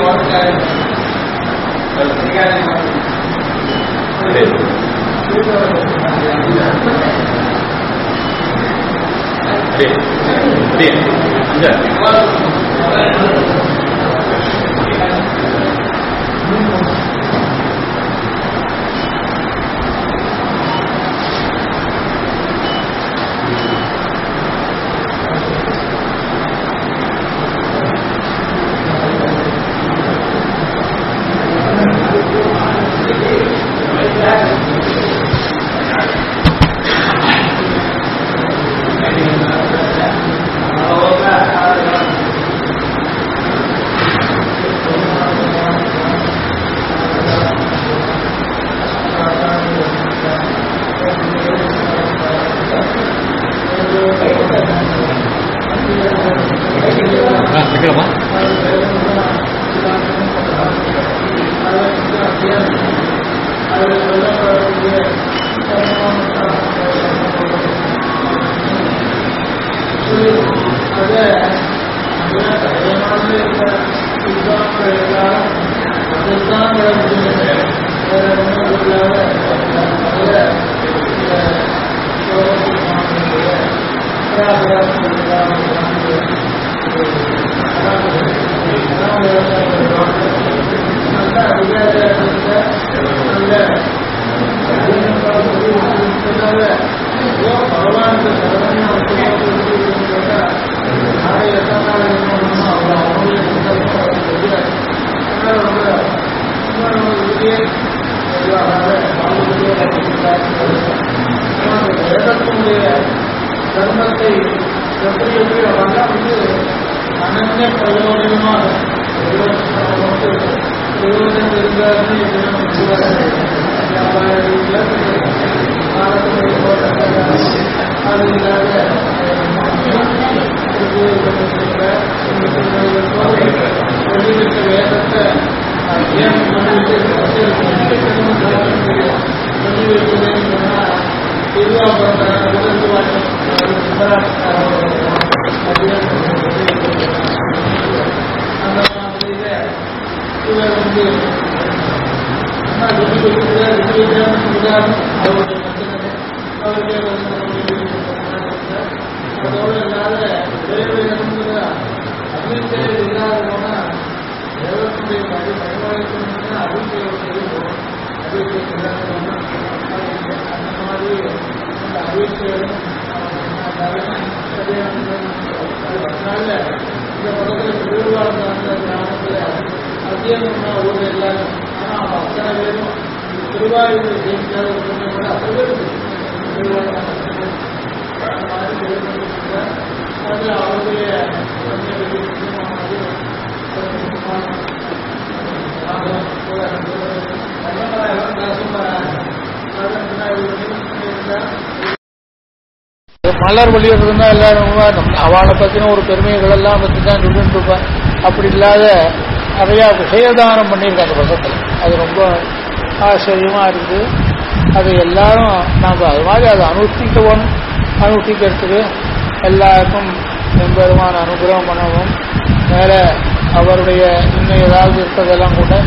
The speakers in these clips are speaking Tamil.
மலர் வெளியிடுறதுன்னா எல்லாரும் அவளை பத்தின ஒரு பெருமைகள் எல்லாம் பத்தி தான் சொல்லிட்டு இருப்பேன். அப்படி இல்லாத நிறைய விஷயதானம் பண்ணியிருக்காங்க பக்கத்தில். அது ரொம்ப ஆச்சரியமா இருக்குது. அது எல்லாரும் நாம் அது மாதிரி அதை அனுஷ்டிக்கவும் அனுஷ்டிக்கிறதுக்கு எல்லாருக்கும் எம்பெருமான அனுகிரகம் பண்ணவும் மேல அவருடைய இன்னும் ஏதாவது இருக்கிறதெல்லாம் கூட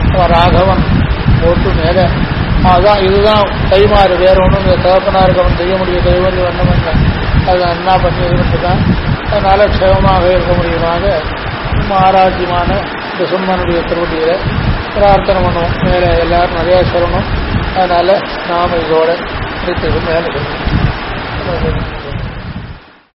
ராகவன் போட்டு மேல அதான் இதுதான் கைமாறு வேற ஒன்றும் இந்த தகப்பனாருக்கு அவன் செய்ய முடியும் கைவரி வண்ணம் என்ன அது அண்ணா பண்ணி இருந்துதான் அதனால க்ஷேமமாக இருக்க முடியுமாக ஆராய்ச்சியமான டிசம்பனுடைய திருவடியில பிரார்த்தனை பண்ணுவோம். மேலே எல்லாரும் நிறைய சொல்லணும். அதனால நாம இதோட மேலே